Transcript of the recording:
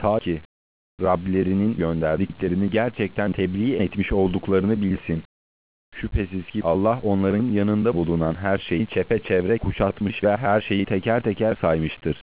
ta ki Rablerinin gönderdiklerini gerçekten tebliğ etmiş olduklarını bilsin. Şüphesiz ki Allah onların yanında bulunan her şeyi çepeçevre kuşatmış ve her şeyi teker teker saymıştır.